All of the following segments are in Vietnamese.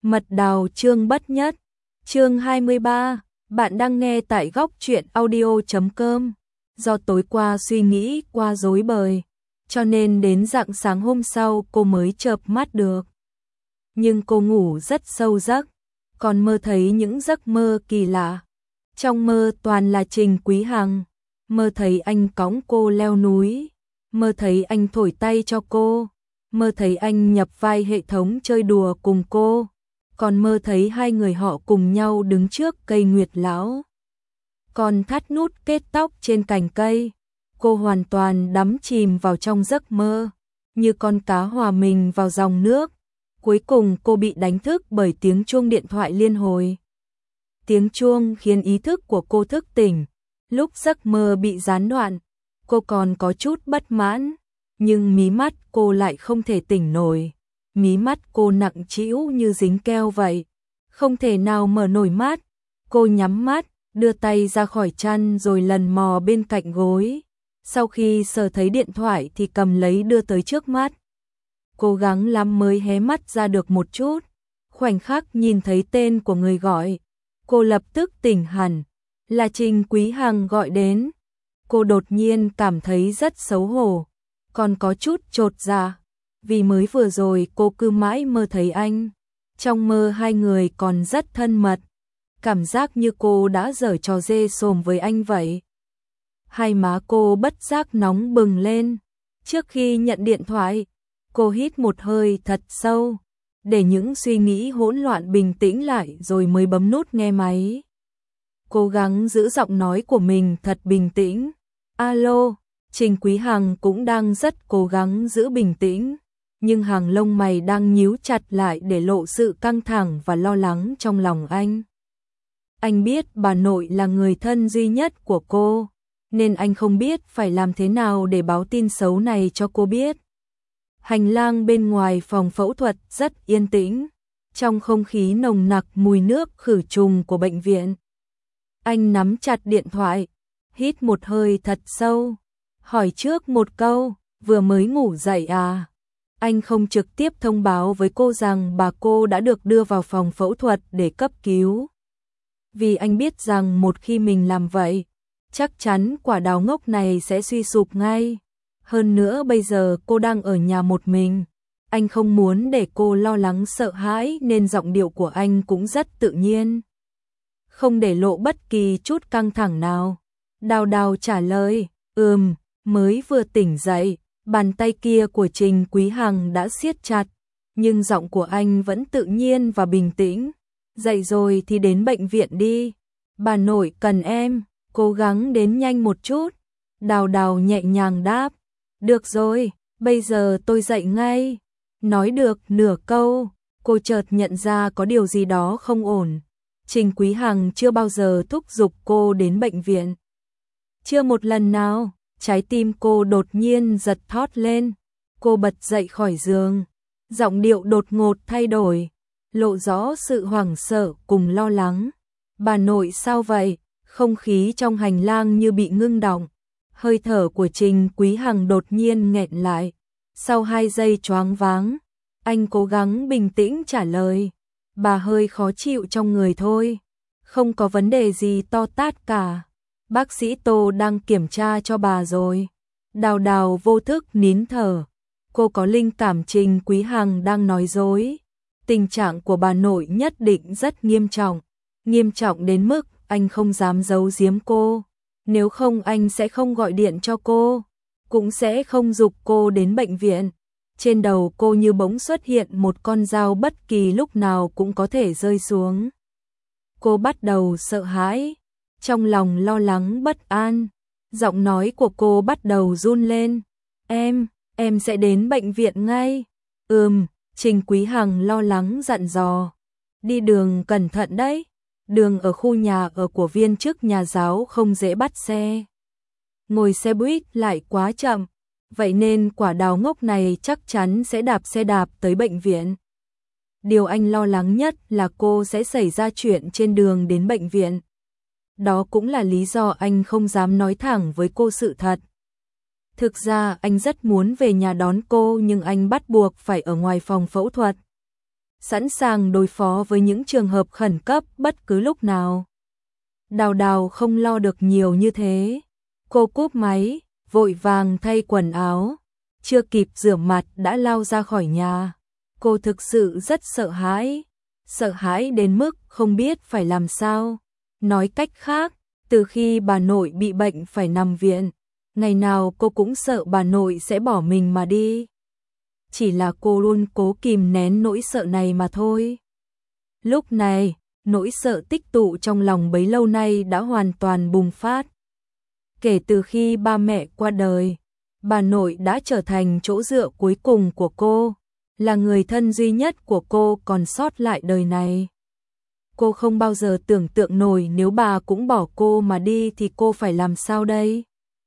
Mật đào chương bất nhất, chương 23, bạn đang nghe tại góc truyện audio.com. Do tối qua suy nghĩ qua rối bời, cho nên đến rạng sáng hôm sau cô mới chợp mắt được. Nhưng cô ngủ rất sâu giấc, còn mơ thấy những giấc mơ kỳ lạ. Trong mơ toàn là Trình Quý Hằng, mơ thấy anh cõng cô leo núi, mơ thấy anh thổi tay cho cô, mơ thấy anh nhập vai hệ thống chơi đùa cùng cô, còn mơ thấy hai người họ cùng nhau đứng trước cây nguyệt lão. Còn thắt nút kết tóc trên cành cây, cô hoàn toàn đắm chìm vào trong giấc mơ, như con cá hòa mình vào dòng nước. Cuối cùng cô bị đánh thức bởi tiếng chuông điện thoại liên hồi. Tiếng chuông khiến ý thức của cô thức tỉnh. Lúc giấc mơ bị gián đoạn, cô còn có chút bất mãn, nhưng mí mắt cô lại không thể tỉnh nổi. Mí mắt cô nặng trĩu như dính keo vậy, không thể nào mở nổi mắt. Cô nhắm mắt, đưa tay ra khỏi chăn rồi lần mò bên cạnh gối. Sau khi sờ thấy điện thoại thì cầm lấy đưa tới trước mắt. Cố gắng lắm mới hé mắt ra được một chút. Khoảnh khắc nhìn thấy tên của người gọi, cô lập tức tỉnh hẳn, là Trình Quý Hằng gọi đến. Cô đột nhiên cảm thấy rất xấu hổ, còn có chút chột dạ, vì mới vừa rồi cô cứ mãi mơ thấy anh. Trong mơ hai người còn rất thân mật, cảm giác như cô đã giở trò dê xồm với anh vậy. Hai má cô bất giác nóng bừng lên. Trước khi nhận điện thoại, cô hít một hơi thật sâu, để những suy nghĩ hỗn loạn bình tĩnh lại rồi mới bấm nút nghe máy. Cố gắng giữ giọng nói của mình thật bình tĩnh. Alo, Trình Quý Hằng cũng đang rất cố gắng giữ bình tĩnh, nhưng hàng lông mày đang nhíu chặt lại để lộ sự căng thẳng và lo lắng trong lòng anh. Anh biết bà nội là người thân duy nhất của cô, nên anh không biết phải làm thế nào để báo tin xấu này cho cô biết. Hành lang bên ngoài phòng phẫu thuật rất yên tĩnh, trong không khí nồng nặc mùi nước khử trùng của bệnh viện. Anh nắm chặt điện thoại, hít một hơi thật sâu, hỏi trước một câu, vừa mới ngủ dậy à? Anh không trực tiếp thông báo với cô rằng bà cô đã được đưa vào phòng phẫu thuật để cấp cứu. Vì anh biết rằng một khi mình làm vậy, chắc chắn quả đào ngốc này sẽ suy sụp ngay. Hơn nữa bây giờ cô đang ở nhà một mình. Anh không muốn để cô lo lắng sợ hãi nên giọng điệu của anh cũng rất tự nhiên, không để lộ bất kỳ chút căng thẳng nào. Đào Đào trả lời, mới vừa tỉnh dậy. Bàn tay kia của Trình Quý Hằng đã siết chặt, nhưng giọng của anh vẫn tự nhiên và bình tĩnh. Dậy rồi thì đến bệnh viện đi. Bà nội cần em, cố gắng đến nhanh một chút. Đào Đào nhẹ nhàng đáp, được rồi, bây giờ tôi dậy ngay. Nói được nửa câu, cô chợt nhận ra có điều gì đó không ổn. Trình Quý Hằng chưa bao giờ thúc giục cô đến bệnh viện. Chưa một lần nào. Trái tim cô đột nhiên giật thót lên. Cô bật dậy khỏi giường, giọng điệu đột ngột thay đổi, lộ rõ sự hoảng sợ cùng lo lắng. Bà nội sao vậy? Không khí trong hành lang như bị ngưng đọng. Hơi thở của Trình Quý Hằng đột nhiên nghẹn lại. Sau 2 giây choáng váng, anh cố gắng bình tĩnh trả lời, bà hơi khó chịu trong người thôi, không có vấn đề gì to tát cả. Bác sĩ Tô đang kiểm tra cho bà rồi. Đào Đào vô thức nín thở. Cô có linh cảm Trình Quý Hằng đang nói dối. Tình trạng của bà nội nhất định rất nghiêm trọng đến mức anh không dám giấu giếm cô. Nếu không anh sẽ không gọi điện cho cô, cũng sẽ không giục cô đến bệnh viện. Trên đầu cô như bỗng xuất hiện một con dao bất kỳ lúc nào cũng có thể rơi xuống. Cô bắt đầu sợ hãi, trong lòng lo lắng bất an. Giọng nói của cô bắt đầu run lên. Em sẽ đến bệnh viện ngay. Trình Quý Hằng lo lắng dặn dò. Đi đường cẩn thận đấy. Đường ở khu nhà ở của viên chức nhà giáo không dễ bắt xe. Ngồi xe buýt lại quá chậm. Vậy nên quả đào ngốc này chắc chắn sẽ đạp xe đạp tới bệnh viện. Điều anh lo lắng nhất là cô sẽ xảy ra chuyện trên đường đến bệnh viện. Đó cũng là lý do anh không dám nói thẳng với cô sự thật. Thực ra anh rất muốn về nhà đón cô nhưng anh bắt buộc phải ở ngoài phòng phẫu thuật. sẵn sàng đối phó với những trường hợp khẩn cấp bất cứ lúc nào. Đào Đào không lo được nhiều như thế. Cô cúp máy, vội vàng thay quần áo, chưa kịp rửa mặt đã lao ra khỏi nhà. Cô thực sự rất sợ hãi đến mức không biết phải làm sao. Nói cách khác, từ khi bà nội bị bệnh phải nằm viện, ngày nào cô cũng sợ bà nội sẽ bỏ mình mà đi. Chỉ là cô luôn cố kìm nén nỗi sợ này mà thôi. Lúc này, nỗi sợ tích tụ trong lòng bấy lâu nay đã hoàn toàn bùng phát. Kể từ khi ba mẹ qua đời, bà nội đã trở thành chỗ dựa cuối cùng của cô, là người thân duy nhất của cô còn sót lại đời này. Cô không bao giờ tưởng tượng nổi nếu bà cũng bỏ cô mà đi thì cô phải làm sao đây?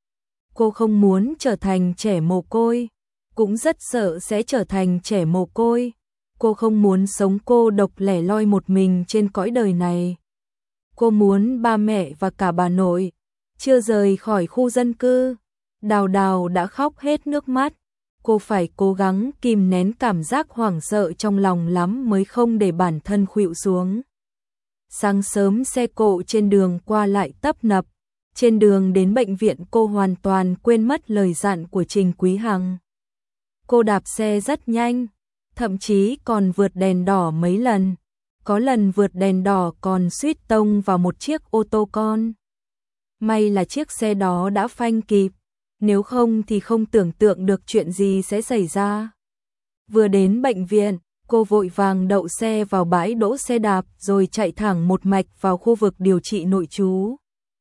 Cô không muốn trở thành trẻ mồ côi, cũng rất sợ sẽ trở thành trẻ mồ côi. Cô không muốn sống cô độc lẻ loi một mình trên cõi đời này. Cô muốn ba mẹ và cả bà nội chưa rời khỏi khu dân cư. Đào Đào đã khóc hết nước mắt. Cô phải cố gắng kìm nén cảm giác hoảng sợ trong lòng lắm mới không để bản thân khuỵu xuống. Sáng sớm xe cộ trên đường qua lại tấp nập. Trên đường đến bệnh viện cô hoàn toàn quên mất lời dặn của Trình Quý Hằng. Cô đạp xe rất nhanh, thậm chí còn vượt đèn đỏ mấy lần. Có lần vượt đèn đỏ còn suýt tông vào một chiếc ô tô con. May là chiếc xe đó đã phanh kịp, nếu không thì không tưởng tượng được chuyện gì sẽ xảy ra. Vừa đến bệnh viện, cô vội vàng đậu xe vào bãi đỗ xe đạp rồi chạy thẳng một mạch vào khu vực điều trị nội trú.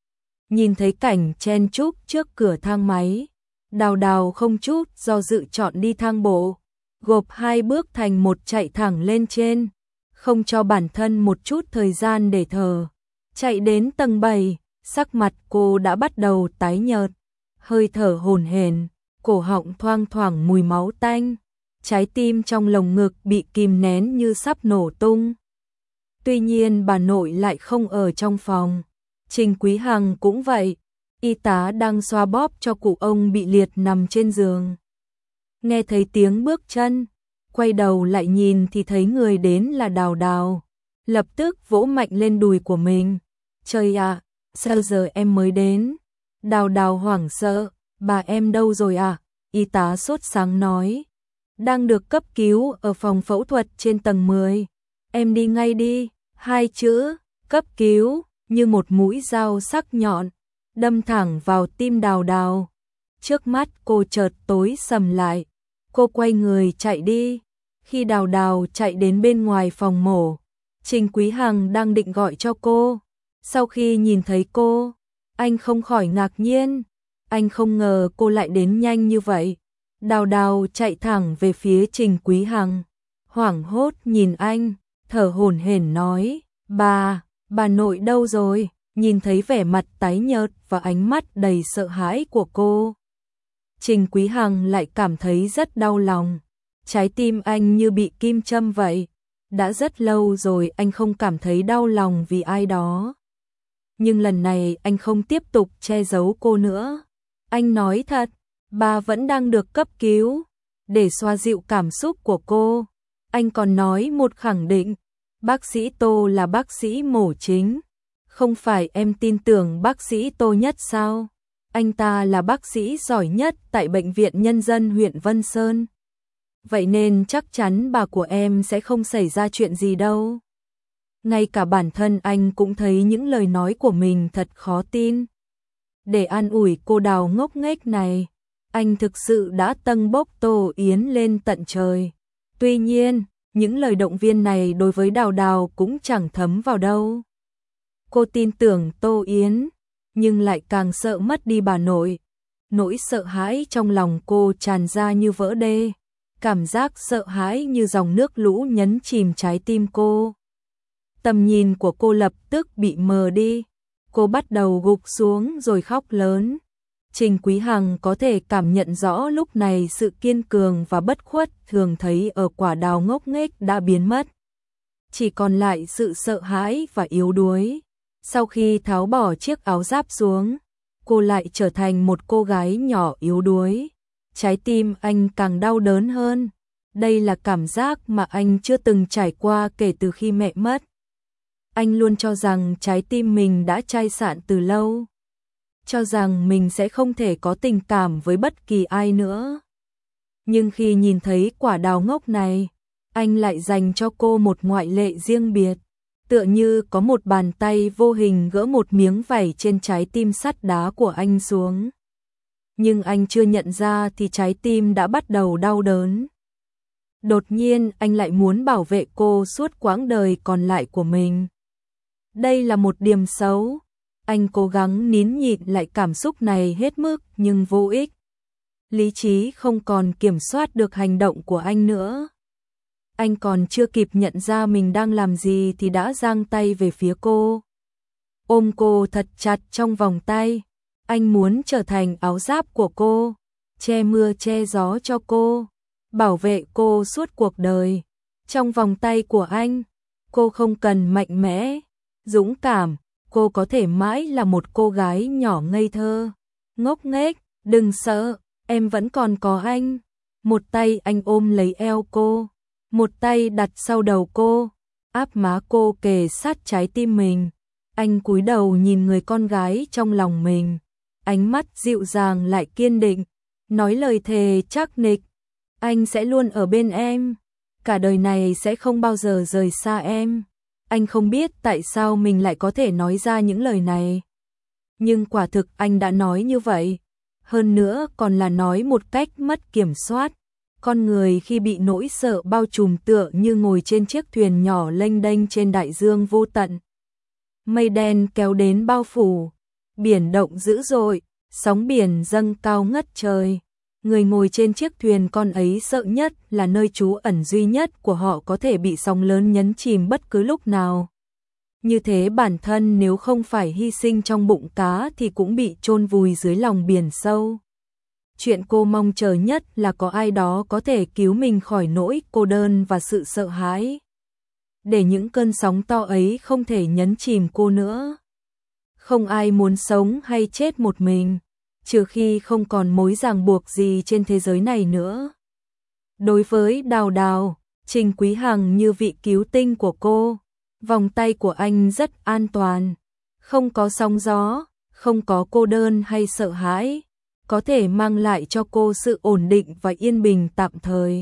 Nhìn thấy cảnh chen chúc trước cửa thang máy, Đào Đào không chút do dự chọn đi thang bộ, gộp hai bước thành một chạy thẳng lên trên, không cho bản thân một chút thời gian để thở. Chạy đến tầng 7, sắc mặt cô đã bắt đầu tái nhợt, hơi thở hổn hển, cổ họng thoang thoảng mùi máu tanh, trái tim trong lồng ngực bị kìm nén như sắp nổ tung. Tuy nhiên bà nội lại không ở trong phòng, Trình Quý Hằng cũng vậy, y tá đang xoa bóp cho cụ ông bị liệt nằm trên giường. Nghe thấy tiếng bước chân, quay đầu lại nhìn thì thấy người đến là Đào Đào, lập tức vỗ mạnh lên đùi của mình. Trời ạ, sao giờ em mới đến? Đào Đào hoảng sợ, bà em đâu rồi ạ? Y tá sốt sắng nói, đang được cấp cứu ở phòng phẫu thuật trên tầng 10. Em đi ngay đi. Hai chữ cấp cứu như một mũi dao sắc nhọn đâm thẳng vào tim Đào Đào. Trước mắt cô chợt tối sầm lại, cô quay người chạy đi. Khi Đào Đào chạy đến bên ngoài phòng mổ, Trình Quý Hằng đang định gọi cho cô. Sau khi nhìn thấy cô, anh không khỏi ngạc nhiên, anh không ngờ cô lại đến nhanh như vậy. Đào Đào chạy thẳng về phía Trình Quý Hằng, hoảng hốt nhìn anh, thở hổn hển nói, bà nội đâu rồi? Nhìn thấy vẻ mặt tái nhợt và ánh mắt đầy sợ hãi của cô, Trình Quý Hằng lại cảm thấy rất đau lòng. Trái tim anh như bị kim châm vậy. Đã rất lâu rồi anh không cảm thấy đau lòng vì ai đó. Nhưng lần này anh không tiếp tục che giấu cô nữa. Anh nói thật, bà vẫn đang được cấp cứu. Để xoa dịu cảm xúc của cô, anh còn nói một khẳng định, bác sĩ Tô là bác sĩ mổ chính. Không phải em tin tưởng bác sĩ Tô Nhất sao? Anh ta là bác sĩ giỏi nhất tại Bệnh viện Nhân dân huyện Vân Sơn. Vậy nên chắc chắn bà của em sẽ không xảy ra chuyện gì đâu. Ngay cả bản thân anh cũng thấy những lời nói của mình thật khó tin. Để an ủi cô Đào ngốc nghếch này, anh thực sự đã tâng bốc Tô Yến lên tận trời. Tuy nhiên, những lời động viên này đối với Đào Đào cũng chẳng thấm vào đâu. Cô tin tưởng Tô Yến, nhưng lại càng sợ mất đi bà nội. Nỗi sợ hãi trong lòng cô tràn ra như vỡ đê. Cảm giác sợ hãi như dòng nước lũ nhấn chìm trái tim cô. Tầm nhìn của cô lập tức bị mờ đi. Cô bắt đầu gục xuống rồi khóc lớn. Trình Quý Hằng có thể cảm nhận rõ lúc này sự kiên cường và bất khuất thường thấy ở quả Đào ngốc nghếch đã biến mất. Chỉ còn lại sự sợ hãi và yếu đuối. Sau khi tháo bỏ chiếc áo giáp xuống, cô lại trở thành một cô gái nhỏ yếu đuối. Trái tim anh càng đau đớn hơn. Đây là cảm giác mà anh chưa từng trải qua kể từ khi mẹ mất. Anh luôn cho rằng trái tim mình đã chai sạn từ lâu, cho rằng mình sẽ không thể có tình cảm với bất kỳ ai nữa. Nhưng khi nhìn thấy quả đào ngốc này, anh lại dành cho cô một ngoại lệ riêng biệt, tựa như có một bàn tay vô hình gỡ một miếng vảy trên trái tim sắt đá của anh xuống. Nhưng anh chưa nhận ra thì trái tim đã bắt đầu đau đớn. Đột nhiên anh lại muốn bảo vệ cô suốt quãng đời còn lại của mình. Đây là một điểm xấu. Anh cố gắng nín nhịn lại cảm xúc này hết mức nhưng vô ích. Lý trí không còn kiểm soát được hành động của anh nữa. Anh còn chưa kịp nhận ra mình đang làm gì thì đã giang tay về phía cô. Ôm cô thật chặt trong vòng tay. Anh muốn trở thành áo giáp của cô, che mưa che gió cho cô, bảo vệ cô suốt cuộc đời. Trong vòng tay của anh, cô không cần mạnh mẽ, dũng cảm, cô có thể mãi là một cô gái nhỏ ngây thơ, ngốc nghếch, đừng sợ, em vẫn còn có anh. Một tay anh ôm lấy eo cô, một tay đặt sau đầu cô, áp má cô kề sát trái tim mình. Anh cúi đầu nhìn người con gái trong lòng mình, ánh mắt dịu dàng lại kiên định, nói lời thề chắc nịch, anh sẽ luôn ở bên em, cả đời này sẽ không bao giờ rời xa em. Anh không biết tại sao mình lại có thể nói ra những lời này, nhưng quả thực anh đã nói như vậy, hơn nữa còn là nói một cách mất kiểm soát. Con người khi bị nỗi sợ bao trùm tựa như ngồi trên chiếc thuyền nhỏ lênh đênh trên đại dương vô tận. Mây đen kéo đến bao phủ, biển động dữ dội, sóng biển dâng cao ngất trời. Người ngồi trên chiếc thuyền con ấy sợ nhất là nơi trú ẩn duy nhất của họ có thể bị sóng lớn nhấn chìm bất cứ lúc nào. Như thế bản thân nếu không phải hy sinh trong bụng cá thì cũng bị chôn vùi dưới lòng biển sâu. Chuyện cô mong chờ nhất là có ai đó có thể cứu mình khỏi nỗi cô đơn và sự sợ hãi, để những cơn sóng to ấy không thể nhấn chìm cô nữa. Không ai muốn sống hay chết một mình, trừ khi không còn mối ràng buộc gì trên thế giới này nữa. Đối với Đào Đào, Trình Quý Hằng như vị cứu tinh của cô, vòng tay của anh rất an toàn, không có sóng gió, không có cô đơn hay sợ hãi, có thể mang lại cho cô sự ổn định và yên bình tạm thời.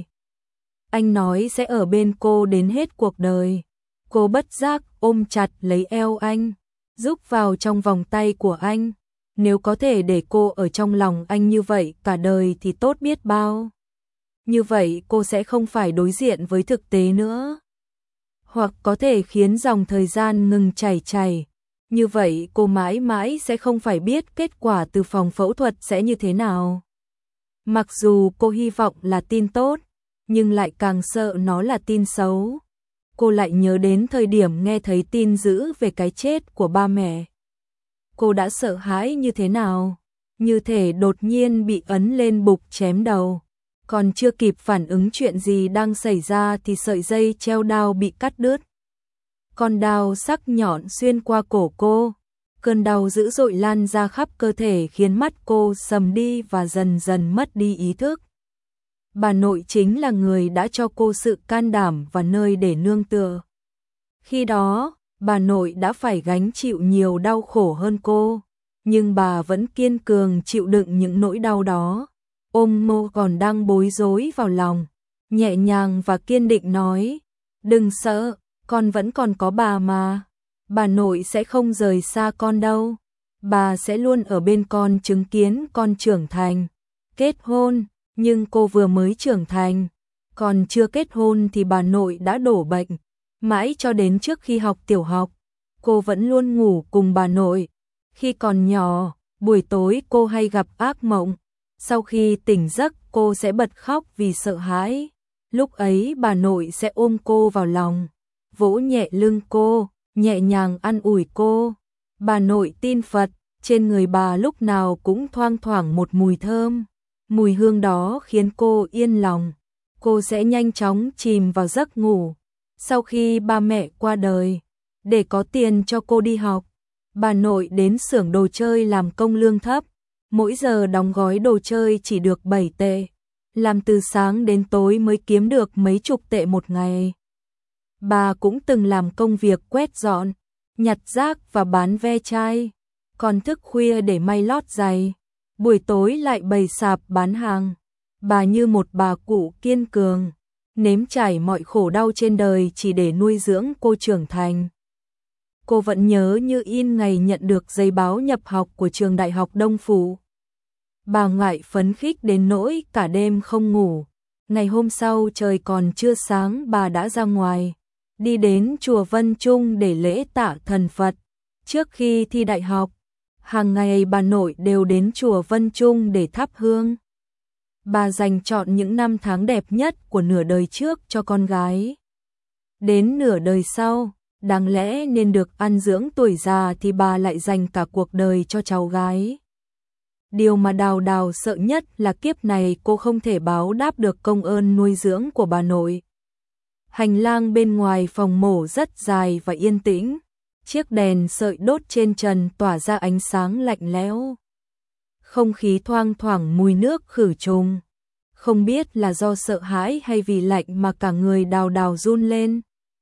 Anh nói sẽ ở bên cô đến hết cuộc đời. Cô bất giác ôm chặt lấy eo anh, rúc vào trong vòng tay của anh. Nếu có thể để cô ở trong lòng anh như vậy cả đời thì tốt biết bao. Như vậy cô sẽ không phải đối diện với thực tế nữa. Hoặc có thể khiến dòng thời gian ngừng chảy. Như vậy cô mãi mãi sẽ không phải biết kết quả từ phòng phẫu thuật sẽ như thế nào. Mặc dù cô hy vọng là tin tốt, nhưng lại càng sợ nó là tin xấu. Cô lại nhớ đến thời điểm nghe thấy tin dữ về cái chết của ba mẹ. Cô đã sợ hãi như thế nào, như thể đột nhiên bị ấn lên bục chém đầu. Còn chưa kịp phản ứng chuyện gì đang xảy ra thì sợi dây treo đao bị cắt đứt. Con đao sắc nhọn xuyên qua cổ cô, cơn đau dữ dội lan ra khắp cơ thể khiến mắt cô sầm đi và dần dần mất đi ý thức. Bà nội chính là người đã cho cô sự can đảm và nơi để nương tựa. Khi đó, bà nội đã phải gánh chịu nhiều đau khổ hơn cô, nhưng bà vẫn kiên cường chịu đựng những nỗi đau đó. Ôm Mô còn đang bối rối vào lòng, nhẹ nhàng và kiên định nói, đừng sợ, con vẫn còn có bà mà. Bà nội sẽ không rời xa con đâu. Bà sẽ luôn ở bên con chứng kiến con trưởng thành, kết hôn. Nhưng cô vừa mới trưởng thành, còn chưa kết hôn thì bà nội đã đổ bệnh. Mãi cho đến trước khi học tiểu học, cô vẫn luôn ngủ cùng bà nội. Khi còn nhỏ, buổi tối cô hay gặp ác mộng. Sau khi tỉnh giấc cô sẽ bật khóc vì sợ hãi. Lúc ấy bà nội sẽ ôm cô vào lòng, vỗ nhẹ lưng cô, nhẹ nhàng an ủi cô. Bà nội tin Phật, trên người bà lúc nào cũng thoang thoảng một mùi thơm. Mùi hương đó khiến cô yên lòng. Cô sẽ nhanh chóng chìm vào giấc ngủ. Sau khi ba mẹ qua đời, để có tiền cho cô đi học, bà nội đến xưởng đồ chơi làm công lương thấp. Mỗi giờ đóng gói đồ chơi chỉ được 7 tệ. làm từ sáng đến tối mới kiếm được mấy chục tệ một ngày. Bà cũng từng làm công việc quét dọn, nhặt rác và bán ve chai, còn thức khuya để may lót giày, buổi tối lại bày sạp bán hàng. Bà như một bà cụ kiên cường, nếm trải mọi khổ đau trên đời chỉ để nuôi dưỡng cô trưởng thành. Cô vẫn nhớ như in ngày nhận được giấy báo nhập học của trường Đại học Đông Phủ. Bà ngoại phấn khích đến nỗi cả đêm không ngủ. Ngày hôm sau trời còn chưa sáng bà đã ra ngoài, đi đến chùa Vân Trung để lễ tạ thần Phật. Trước khi thi đại học, hàng ngày bà nội đều đến chùa Vân Trung để thắp hương. Bà dành chọn những năm tháng đẹp nhất của nửa đời trước cho con gái. Đến nửa đời sau, đáng lẽ nên được ăn dưỡng tuổi già thì bà lại dành cả cuộc đời cho cháu gái. Điều mà Đào Đào sợ nhất là kiếp này cô không thể báo đáp được công ơn nuôi dưỡng của bà nội. Hành lang bên ngoài phòng mổ rất dài và yên tĩnh. Chiếc đèn sợi đốt trên trần tỏa ra ánh sáng lạnh lẽo. Không khí thoang thoảng mùi nước khử trùng. Không biết là do sợ hãi hay vì lạnh mà cả người Đào Đào run lên.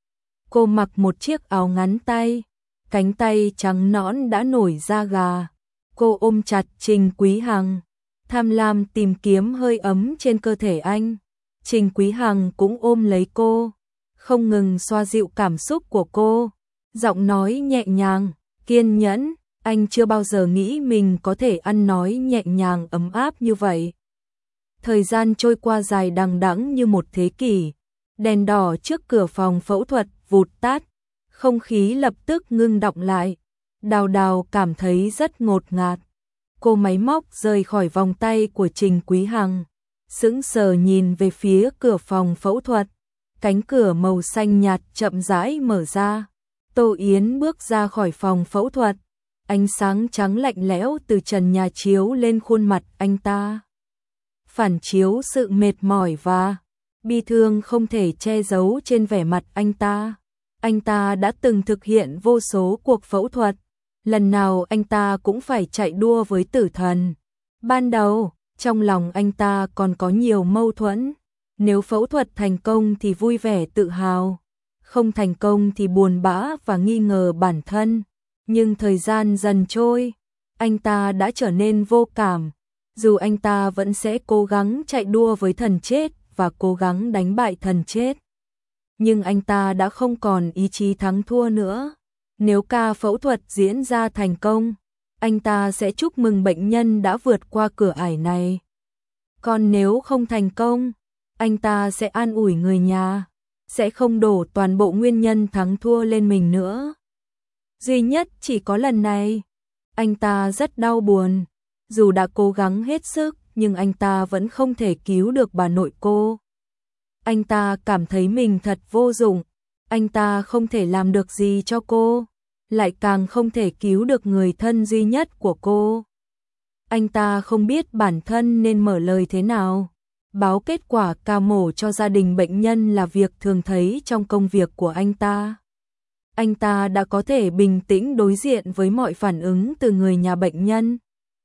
Cô mặc một chiếc áo ngắn tay, cánh tay trắng nõn đã nổi da gà. Cô ôm chặt Trình Quý Hằng, tham lam tìm kiếm hơi ấm trên cơ thể anh. Trình Quý Hằng cũng ôm lấy cô, không ngừng xoa dịu cảm xúc của cô. Giọng nói nhẹ nhàng, kiên nhẫn, anh chưa bao giờ nghĩ mình có thể ăn nói nhẹ nhàng ấm áp như vậy. Thời gian trôi qua dài đằng đẵng như một thế kỷ. Đèn đỏ trước cửa phòng phẫu thuật vụt tắt, không khí lập tức ngưng đọng lại. Đào Đào cảm thấy rất ngột ngạt. Cô máy móc rời khỏi vòng tay của Trình Quý Hằng, sững sờ nhìn về phía cửa phòng phẫu thuật. Cánh cửa màu xanh nhạt chậm rãi mở ra. Tô Yến bước ra khỏi phòng phẫu thuật. Ánh sáng trắng lạnh lẽo từ trần nhà chiếu lên khuôn mặt anh ta, phản chiếu sự mệt mỏi và bi thương không thể che giấu trên vẻ mặt anh ta. Anh ta đã từng thực hiện vô số cuộc phẫu thuật, lần nào anh ta cũng phải chạy đua với tử thần. Ban đầu, trong lòng anh ta còn có nhiều mâu thuẫn. Nếu phẫu thuật thành công thì vui vẻ tự hào, không thành công thì buồn bã và nghi ngờ bản thân. Nhưng thời gian dần trôi, anh ta đã trở nên vô cảm. Dù anh ta vẫn sẽ cố gắng chạy đua với thần chết và cố gắng đánh bại thần chết, nhưng anh ta đã không còn ý chí thắng thua nữa. Nếu ca phẫu thuật diễn ra thành công, anh ta sẽ chúc mừng bệnh nhân đã vượt qua cửa ải này. Còn nếu không thành công, anh ta sẽ an ủi người nhà, sẽ không đổ toàn bộ nguyên nhân thắng thua lên mình nữa. Duy nhất chỉ có lần này, anh ta rất đau buồn. Dù đã cố gắng hết sức, nhưng anh ta vẫn không thể cứu được bà nội cô. Anh ta cảm thấy mình thật vô dụng. Anh ta không thể làm được gì cho cô, lại càng không thể cứu được người thân duy nhất của cô. Anh ta không biết bản thân nên mở lời thế nào. Báo kết quả ca mổ cho gia đình bệnh nhân là việc thường thấy trong công việc của anh ta. Anh ta đã có thể bình tĩnh đối diện với mọi phản ứng từ người nhà bệnh nhân.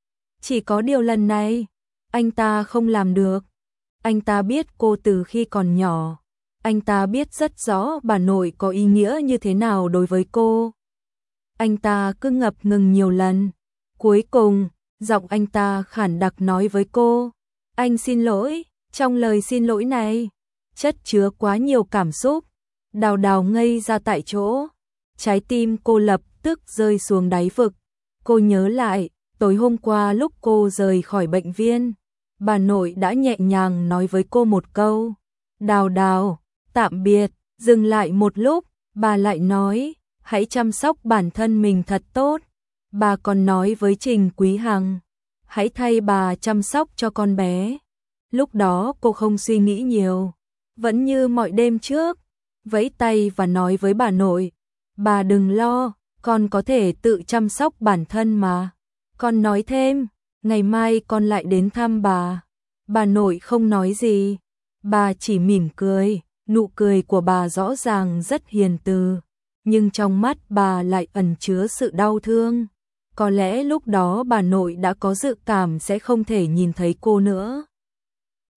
Chỉ có điều lần này, anh ta không làm được. Anh ta biết cô từ khi còn nhỏ. Anh ta biết rất rõ bà nội có ý nghĩa như thế nào đối với cô. Anh ta cứ ngập ngừng nhiều lần. Cuối cùng, giọng anh ta khản đặc nói với cô: "Anh xin lỗi." Trong lời xin lỗi này, chất chứa quá nhiều cảm xúc. Đào Đào ngây ra tại chỗ. Trái tim cô lập tức rơi xuống đáy vực. Cô nhớ lại, tối hôm qua lúc cô rời khỏi bệnh viện, bà nội đã nhẹ nhàng nói với cô một câu: "Đào Đào, tạm biệt." Dừng lại một lúc, bà lại nói: "Hãy chăm sóc bản thân mình thật tốt." Bà còn nói với Trình Quý Hằng: "Hãy thay bà chăm sóc cho con bé." Lúc đó cô không suy nghĩ nhiều, vẫn như mọi đêm trước, vẫy tay và nói với bà nội: "Bà đừng lo, con có thể tự chăm sóc bản thân mà." Con nói thêm: "Ngày mai con lại đến thăm bà." Bà nội không nói gì, bà chỉ mỉm cười. Nụ cười của bà rõ ràng rất hiền từ, nhưng trong mắt bà lại ẩn chứa sự đau thương. Có lẽ lúc đó bà nội đã có dự cảm sẽ không thể nhìn thấy cô nữa.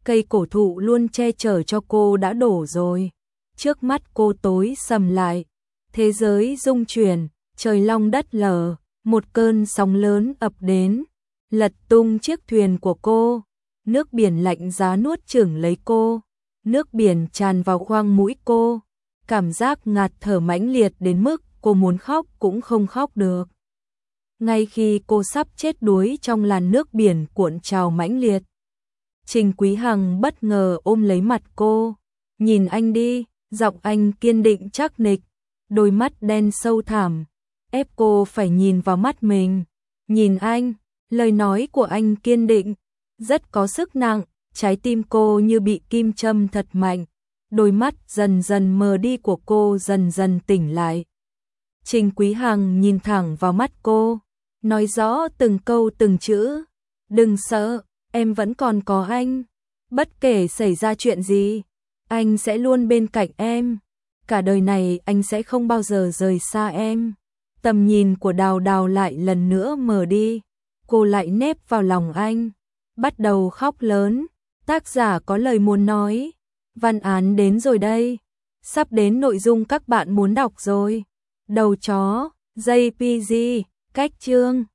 cây cổ thụ luôn che chở cho cô đã đổ rồi. Trước mắt cô tối sầm lại, thế giới rung chuyển, trời long đất lở, một cơn sóng lớn ập đến, lật tung chiếc thuyền của cô. Nước biển lạnh giá nuốt chửng lấy cô, nước biển tràn vào khoang mũi cô, cảm giác ngạt thở mãnh liệt đến mức cô muốn khóc cũng không khóc được. Ngay khi cô sắp chết đuối trong làn nước biển cuộn trào mãnh liệt, Trình Quý Hằng bất ngờ ôm lấy mặt cô, nhìn anh đi, giọng anh kiên định chắc nịch, đôi mắt đen sâu thẳm, ép cô phải nhìn vào mắt mình. Nhìn anh, lời nói của anh kiên định, rất có sức nặng, trái tim cô như bị kim châm thật mạnh, đôi mắt dần dần mờ đi của cô dần dần tỉnh lại. Trình Quý Hằng nhìn thẳng vào mắt cô, nói rõ từng câu từng chữ, đừng sợ, em vẫn còn có anh, bất kể xảy ra chuyện gì, anh sẽ luôn bên cạnh em, cả đời này anh sẽ không bao giờ rời xa em. Tầm nhìn của Đào Đào lại lần nữa mờ đi, cô lại nép vào lòng anh, bắt đầu khóc lớn. Tác giả có lời muốn nói, văn án đến rồi đây, sắp đến nội dung các bạn muốn đọc rồi. Đầu chó, JPG, cách chương